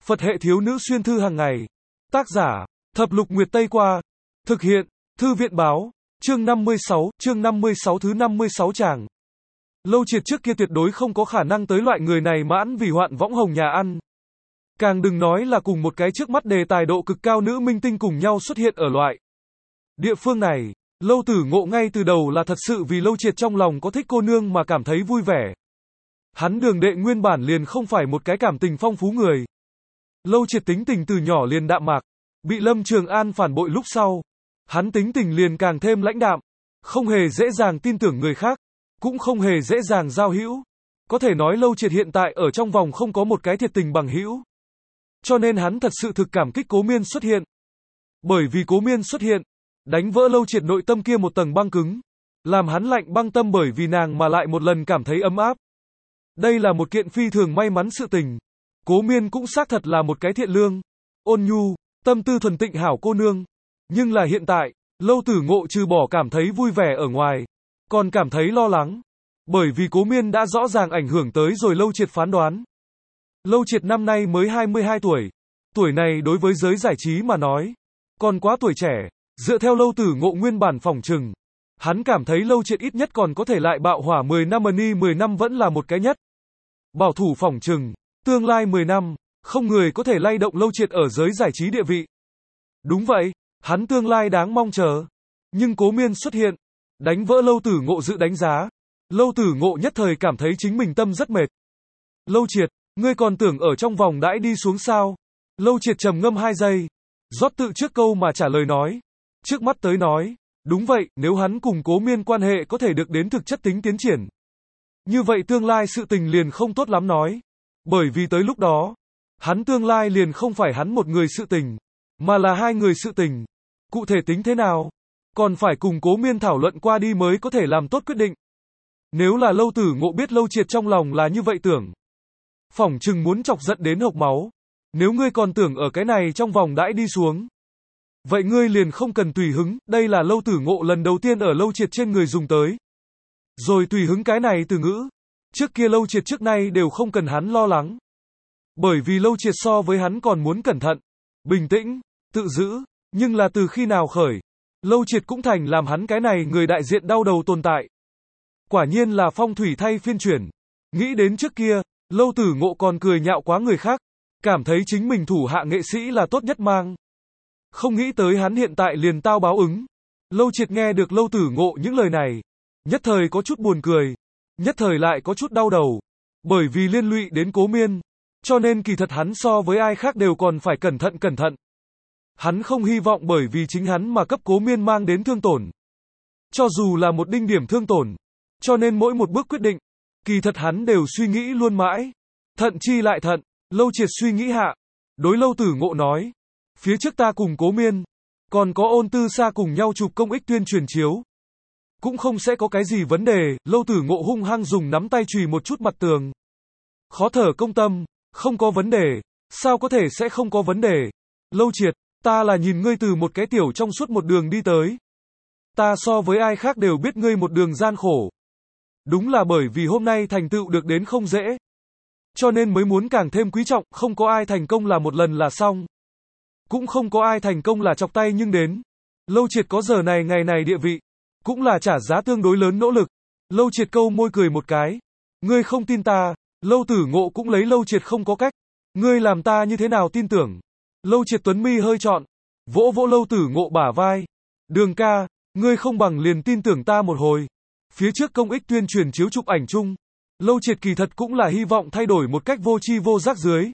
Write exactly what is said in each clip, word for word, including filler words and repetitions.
Phật hệ thiếu nữ xuyên thư hàng ngày. Tác giả, Thập Lục Nguyệt Tây Qua. Thực hiện, Thư viện Báo. Chương năm mươi sáu, chương năm mươi sáu thứ năm mươi sáu tràng. Lâu Triệt trước kia tuyệt đối không có khả năng tới loại người này mãn vì hoạn võng hồng nhà ăn. Càng đừng nói là cùng một cái trước mắt đề tài độ cực cao nữ minh tinh cùng nhau xuất hiện ở loại địa phương này. Lâu Tử Ngộ ngay từ đầu là thật sự vì Lâu Triệt trong lòng có thích cô nương mà cảm thấy vui vẻ. Hắn Đường đệ nguyên bản liền không phải một cái cảm tình phong phú người. Lâu Triệt tính tình từ nhỏ liền đạm mạc, bị Lâm Trường An phản bội lúc sau, hắn tính tình liền càng thêm lãnh đạm, không hề dễ dàng tin tưởng người khác, cũng không hề dễ dàng giao hữu. Có thể nói Lâu Triệt hiện tại ở trong vòng không có một cái thiệt tình bằng hữu. Cho nên hắn thật sự thực cảm kích Cố Miên xuất hiện. Bởi vì Cố Miên xuất hiện, đánh vỡ Lâu Triệt nội tâm kia một tầng băng cứng, làm hắn lạnh băng tâm bởi vì nàng mà lại một lần cảm thấy ấm áp. Đây là một kiện phi thường may mắn sự tình. Cố Miên cũng xác thật là một cái thiện lương, ôn nhu, tâm tư thuần tịnh hảo cô nương. Nhưng là hiện tại, Lâu Tử Ngộ trừ bỏ cảm thấy vui vẻ ở ngoài, còn cảm thấy lo lắng. Bởi vì Cố Miên đã rõ ràng ảnh hưởng tới rồi Lâu Triệt phán đoán. Lâu Triệt năm nay mới hai mươi hai tuổi. Tuổi này đối với giới giải trí mà nói, còn quá tuổi trẻ. Dựa theo Lâu Tử Ngộ nguyên bản phỏng chừng, hắn cảm thấy Lâu Triệt ít nhất còn có thể lại bạo hỏa mười năm, ni mười năm vẫn là một cái nhất. Bảo thủ phỏng chừng, tương lai mười năm, không người có thể lay động Lâu Triệt ở giới giải trí địa vị. Đúng vậy, hắn tương lai đáng mong chờ. Nhưng Cố Miên xuất hiện, đánh vỡ Lâu Tử Ngộ dự đánh giá. Lâu Tử Ngộ nhất thời cảm thấy chính mình tâm rất mệt. Lâu Triệt, ngươi còn tưởng ở trong vòng đãi đi xuống sao? Lâu Triệt trầm ngâm hai giây, rót tự trước câu mà trả lời nói. Trước mắt tới nói, đúng vậy, nếu hắn cùng Cố Miên quan hệ có thể được đến thực chất tính tiến triển, như vậy tương lai sự tình liền không tốt lắm nói. Bởi vì tới lúc đó, hắn tương lai liền không phải hắn một người sự tình, mà là hai người sự tình. Cụ thể tính thế nào, còn phải cùng Cố Miên thảo luận qua đi mới có thể làm tốt quyết định. Nếu là Lâu Tử Ngộ biết Lâu Triệt trong lòng là như vậy tưởng, phỏng chừng muốn chọc giận đến hộc máu. Nếu ngươi còn tưởng ở cái này trong vòng đãi đi xuống, vậy ngươi liền không cần tùy hứng. Đây là Lâu Tử Ngộ lần đầu tiên ở Lâu Triệt trên người dùng tới. Rồi tùy hứng cái này từ ngữ, trước kia Lâu Triệt trước nay đều không cần hắn lo lắng. Bởi vì Lâu Triệt so với hắn còn muốn cẩn thận, bình tĩnh, tự giữ. Nhưng là từ khi nào khởi, Lâu Triệt cũng thành làm hắn cái này người đại diện đau đầu tồn tại. Quả nhiên là phong thủy thay phiên chuyển. Nghĩ đến trước kia, Lâu Tử Ngộ còn cười nhạo quá người khác, cảm thấy chính mình thủ hạ nghệ sĩ là tốt nhất mang. Không nghĩ tới hắn hiện tại liền tao báo ứng. Lâu Triệt nghe được Lâu Tử Ngộ những lời này, nhất thời có chút buồn cười, nhất thời lại có chút đau đầu. Bởi vì liên lụy đến Cố Miên, cho nên kỳ thật hắn so với ai khác đều còn phải cẩn thận cẩn thận. Hắn không hy vọng bởi vì chính hắn mà cấp Cố Miên mang đến thương tổn. Cho dù là một đinh điểm thương tổn, cho nên mỗi một bước quyết định, kỳ thật hắn đều suy nghĩ luôn mãi. Thận chi lại thận, Lâu Triệt suy nghĩ hạ, đối Lâu Tử Ngộ nói. Phía trước ta cùng Cố Miên, còn có Ôn Tư Sa cùng nhau chụp công ích tuyên truyền chiếu. Cũng không sẽ có cái gì vấn đề. Lâu Tử Ngộ hung hăng dùng nắm tay chùy một chút mặt tường. Khó thở công tâm, không có vấn đề. Sao có thể sẽ không có vấn đề? Lâu Triệt, ta là nhìn ngươi từ một cái tiểu trong suốt một đường đi tới. Ta so với ai khác đều biết ngươi một đường gian khổ. Đúng là bởi vì hôm nay thành tựu được đến không dễ, cho nên mới muốn càng thêm quý trọng. Không có ai thành công là một lần là xong, cũng không có ai thành công là chọc tay nhưng đến. Lâu Triệt có giờ này ngày này địa vị, cũng là trả giá tương đối lớn nỗ lực. Lâu Triệt câu môi cười một cái. Ngươi không tin ta. Lâu Tử Ngộ cũng lấy Lâu Triệt không có cách. Ngươi làm ta như thế nào tin tưởng? Lâu Triệt tuấn mi hơi trọn, vỗ vỗ Lâu Tử Ngộ bả vai. Đường ca, ngươi không bằng liền tin tưởng ta một hồi. Phía trước công ích tuyên truyền chiếu chụp ảnh chung, Lâu Triệt kỳ thật cũng là hy vọng thay đổi một cách vô tri vô giác dưới,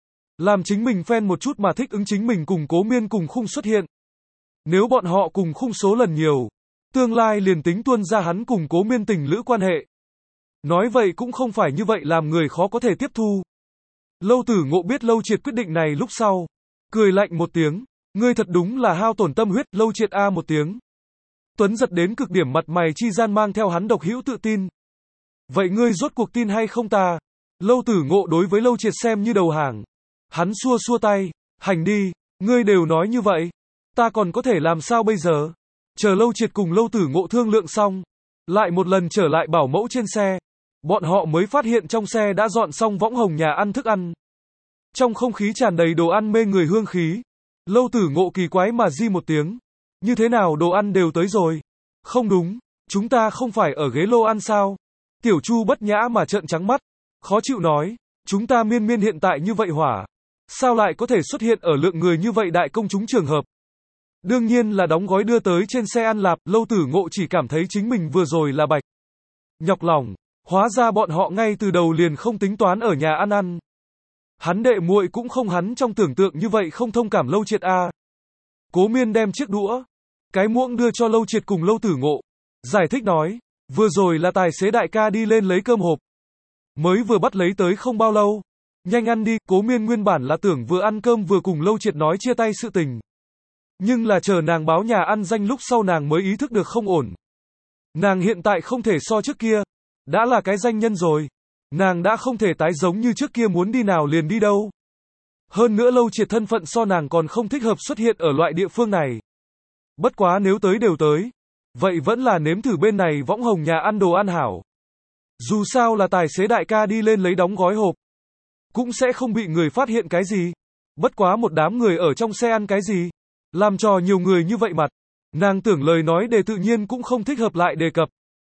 làm chính mình fan một chút mà thích ứng chính mình cùng Cố Miên cùng khung xuất hiện. Nếu bọn họ cùng khung số lần nhiều, tương lai liền tính tuôn ra hắn cùng Cố Miên tình lữ quan hệ. Nói vậy cũng không phải như vậy làm người khó có thể tiếp thu. Lâu Tử Ngộ biết Lâu Triệt quyết định này lúc sau, cười lạnh một tiếng. Ngươi thật đúng là hao tổn tâm huyết. Lâu Triệt a một tiếng. Tuấn giật đến cực điểm mặt mày chi gian mang theo hắn độc hữu tự tin. Vậy ngươi rốt cuộc tin hay không ta? Lâu Tử Ngộ đối với Lâu Triệt xem như đầu hàng. Hắn xua xua tay. Hành đi, ngươi đều nói như vậy, ta còn có thể làm sao bây giờ? Chờ Lâu Triệt cùng Lâu Tử Ngộ thương lượng xong, lại một lần trở lại bảo mẫu trên xe, bọn họ mới phát hiện trong xe đã dọn xong võng hồng nhà ăn thức ăn. Trong không khí tràn đầy đồ ăn mê người hương khí. Lâu Tử Ngộ kỳ quái mà di một tiếng. Như thế nào đồ ăn đều tới rồi? Không đúng, chúng ta không phải ở ghế lô ăn sao? Tiểu Chu bất nhã mà trợn trắng mắt. Khó chịu nói, chúng ta miên miên hiện tại như vậy hỏa. Sao lại có thể xuất hiện ở lượng người như vậy đại công chúng trường hợp? Đương nhiên là đóng gói đưa tới trên xe ăn lạp. Lâu Tử Ngộ chỉ cảm thấy chính mình vừa rồi là bạch nhọc lòng. Hóa ra bọn họ ngay từ đầu liền không tính toán ở nhà ăn ăn. Hắn đệ muội cũng không hắn trong tưởng tượng như vậy không thông cảm Lâu Triệt a. Cố Miên đem chiếc đũa, cái muỗng đưa cho Lâu Triệt cùng Lâu Tử Ngộ. Giải thích nói, vừa rồi là tài xế đại ca đi lên lấy cơm hộp. Mới vừa bắt lấy tới không bao lâu. Nhanh ăn đi, Cố Miên nguyên bản là tưởng vừa ăn cơm vừa cùng Lâu Triệt nói chia tay sự tình. Nhưng là chờ nàng báo nhà ăn danh lúc sau nàng mới ý thức được không ổn. Nàng hiện tại không thể so trước kia. Đã là cái danh nhân rồi. Nàng đã không thể tái giống như trước kia muốn đi nào liền đi đâu. Hơn nữa Lâu Triệt thân phận so nàng còn không thích hợp xuất hiện ở loại địa phương này. Bất quá nếu tới đều tới. Vậy vẫn là nếm thử bên này võng hồng nhà ăn đồ ăn hảo. Dù sao là tài xế đại ca đi lên lấy đóng gói hộp. Cũng sẽ không bị người phát hiện cái gì. Bất quá một đám người ở trong xe ăn cái gì. Làm trò nhiều người như vậy mặt. Nàng tưởng lời nói đề tự nhiên cũng không thích hợp lại đề cập.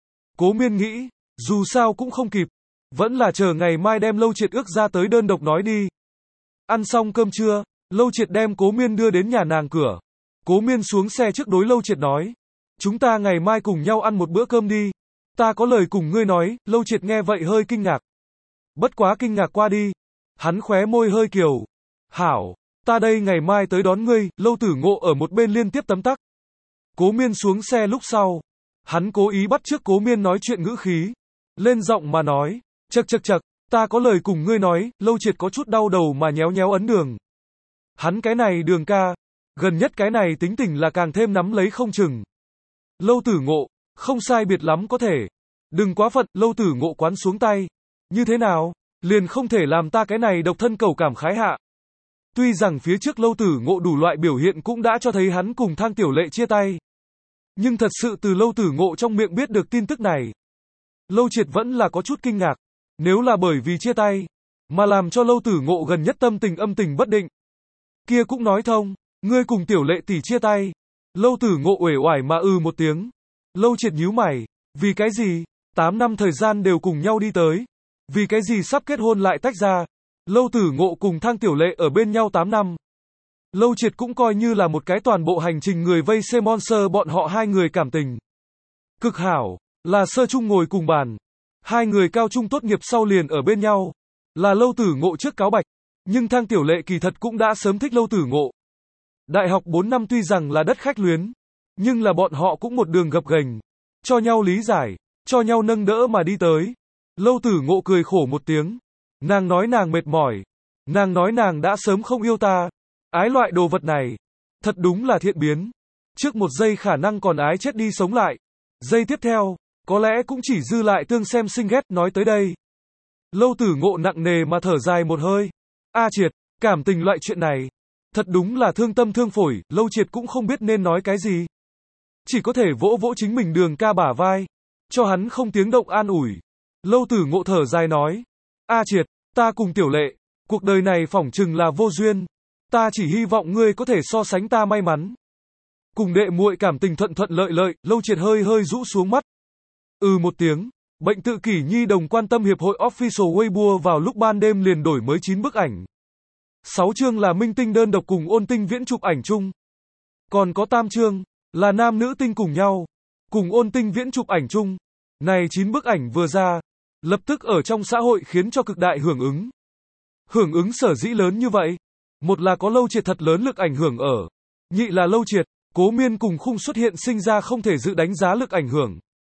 Cố Miên nghĩ, dù sao cũng không kịp. Vẫn là chờ ngày mai đem Lâu Triệt ước ra tới đơn độc nói đi. Ăn xong cơm trưa, Lâu Triệt đem Cố Miên đưa đến nhà nàng cửa. Cố Miên xuống xe trước đối Lâu Triệt nói. Chúng ta ngày mai cùng nhau ăn một bữa cơm đi. Ta có lời cùng ngươi nói. Lâu Triệt nghe vậy hơi kinh ngạc. Bất quá kinh ngạc qua đi. Hắn khóe môi hơi kiều. Hảo, ta đây ngày mai tới đón ngươi. Lâu Tử Ngộ ở một bên liên tiếp tấm tắc. Cố Miên xuống xe lúc sau. Hắn cố ý bắt chước Cố Miên nói chuyện ngữ khí. Lên giọng mà nói. Chậc chậc chậc, ta có lời cùng ngươi nói. Lâu Triệt có chút đau đầu mà nhéo nhéo ấn đường. Hắn cái này đường ca. Gần nhất cái này tính tình là càng thêm nắm lấy không chừng. Lâu Tử Ngộ, không sai biệt lắm có thể. Đừng quá phận. Lâu Tử Ngộ quán xuống tay. Như thế nào? Liền không thể làm ta cái này độc thân cầu cảm khái hạ. Tuy rằng phía trước Lâu Tử Ngộ đủ loại biểu hiện cũng đã cho thấy hắn cùng Thang Tiểu Lệ chia tay. Nhưng thật sự từ Lâu Tử Ngộ trong miệng biết được tin tức này. Lâu Triệt vẫn là có chút kinh ngạc. Nếu là bởi vì chia tay, mà làm cho Lâu Tử Ngộ gần nhất tâm tình âm tình bất định. Kia cũng nói thông, ngươi cùng Tiểu Lệ tỷ chia tay. Lâu Tử Ngộ uể oải mà ừ một tiếng. Lâu Triệt nhíu mày, vì cái gì? tám năm thời gian đều cùng nhau đi tới. Vì cái gì sắp kết hôn lại tách ra? Lâu Tử Ngộ cùng Thang Tiểu Lệ ở bên nhau tám năm. Lâu Triệt cũng coi như là một cái toàn bộ hành trình người vây xem monster bọn họ hai người cảm tình. Cực hảo, là sơ chung ngồi cùng bàn. Hai người cao trung tốt nghiệp sau liền ở bên nhau. Là Lâu Tử Ngộ trước cáo bạch. Nhưng Thang Tiểu Lệ kỳ thật cũng đã sớm thích Lâu Tử Ngộ. Đại học bốn năm tuy rằng là đất khách luyến. Nhưng là bọn họ cũng một đường gập ghềnh. Cho nhau lý giải. Cho nhau nâng đỡ mà đi tới. Lâu Tử Ngộ cười khổ một tiếng. Nàng nói nàng mệt mỏi. Nàng nói nàng đã sớm không yêu ta. Ái loại đồ vật này. Thật đúng là thiện biến. Trước một giây khả năng còn ái chết đi sống lại. Giây tiếp theo. Có lẽ cũng chỉ dư lại tương xem sinh ghét. Nói tới đây. Lâu Tử Ngộ nặng nề mà thở dài một hơi. A Triệt, cảm tình loại chuyện này. Thật đúng là thương tâm thương phổi. Lâu Triệt cũng không biết nên nói cái gì. Chỉ có thể vỗ vỗ chính mình đường ca bả vai. Cho hắn không tiếng động an ủi. Lâu Tử Ngộ thở dài nói. A Triệt, ta cùng Tiểu Lệ. Cuộc đời này phỏng chừng là vô duyên. Ta chỉ hy vọng ngươi có thể so sánh ta may mắn. Cùng đệ muội cảm tình thuận thuận lợi lợi. Lâu Triệt hơi hơi rũ xuống mắt. Ừ một tiếng. Bệnh tự kỷ nhi đồng quan tâm hiệp hội official Weibo vào lúc ban đêm liền đổi mới chín bức ảnh. sáu chương là minh tinh đơn độc cùng Ôn Tinh Viễn chụp ảnh chung. Còn có tam chương là nam nữ tinh cùng nhau, cùng Ôn Tinh Viễn chụp ảnh chung. Này chín bức ảnh vừa ra, lập tức ở trong xã hội khiến cho cực đại hưởng ứng. Hưởng ứng sở dĩ lớn như vậy, một là có Lâu Triệt thật lớn lực ảnh hưởng ở, nhị là Lâu Triệt, Cố Miên cùng khung xuất hiện sinh ra không thể dự đánh giá lực ảnh hưởng.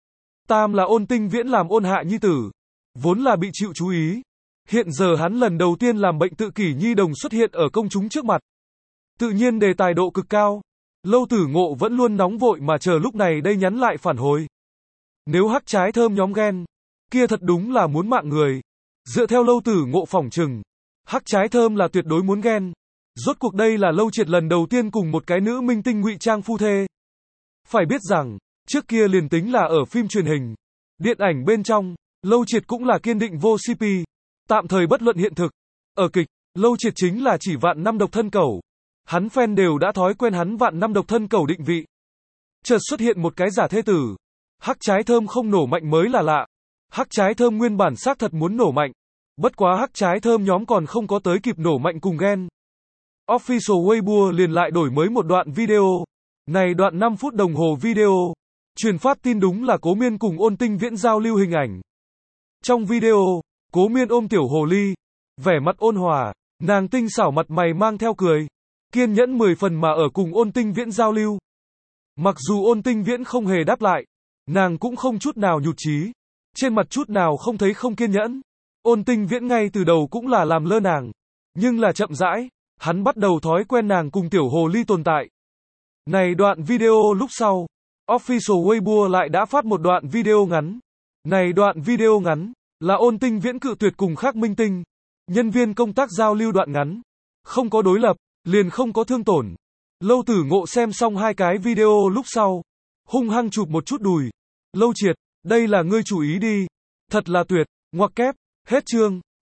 Tam là Ôn Tinh Viễn làm Ôn Hạ nhi tử, vốn là bị chịu chú ý. Hiện giờ hắn lần đầu tiên làm bệnh tự kỷ nhi đồng xuất hiện ở công chúng trước mặt. Tự nhiên đề tài độ cực cao. Lâu Tử Ngộ vẫn luôn nóng vội mà chờ lúc này đây nhắn lại phản hồi. Nếu hắc trái thơm nhóm ghen, kia thật đúng là muốn mạng người. Dựa theo Lâu Tử Ngộ phỏng chừng, hắc trái thơm là tuyệt đối muốn ghen. Rốt cuộc đây là Lâu Triệt lần đầu tiên cùng một cái nữ minh tinh ngụy trang phu thê. Phải biết rằng, trước kia liền tính là ở phim truyền hình, điện ảnh bên trong, Lâu Triệt cũng là kiên định vô xê pê, tạm thời bất luận hiện thực. Ở kịch, Lâu Triệt chính là chỉ vạn năm độc thân cẩu. Hắn fan đều đã thói quen hắn vạn năm độc thân cẩu định vị. Chợt xuất hiện một cái giả thê tử. Hắc trái thơm không nổ mạnh mới là lạ. Hắc trái thơm nguyên bản xác thật muốn nổ mạnh. Bất quá hắc trái thơm nhóm còn không có tới kịp nổ mạnh cùng ghen. Official Weibo liền lại đổi mới một đoạn video. Này đoạn năm phút đồng hồ video. Truyền phát tin đúng là Cố Miên cùng Ôn Tinh Viễn giao lưu hình ảnh. Trong video, Cố Miên ôm tiểu hồ ly. Vẻ mặt ôn hòa, nàng tinh xảo mặt mày mang theo cười. Kiên nhẫn mười phần mà ở cùng Ôn Tinh Viễn giao lưu. Mặc dù Ôn Tinh Viễn không hề đáp lại, nàng cũng không chút nào nhụt chí. Trên mặt chút nào không thấy không kiên nhẫn. Ôn Tinh Viễn ngay từ đầu cũng là làm lơ nàng. Nhưng là chậm rãi, hắn bắt đầu thói quen nàng cùng tiểu hồ ly tồn tại. Này đoạn video lúc sau, Official Weibo lại đã phát một đoạn video ngắn. Này đoạn video ngắn, là Ôn Tinh Viễn cự tuyệt cùng Khắc Minh Tinh. Nhân viên công tác giao lưu đoạn ngắn. Không có đối lập, liền không có thương tổn. Lâu Tử Ngộ xem xong hai cái video lúc sau. Hung hăng chụp một chút đùi. Lâu Triệt, đây là ngươi chủ ý đi. Thật là tuyệt, ngoặc kép, hết chương.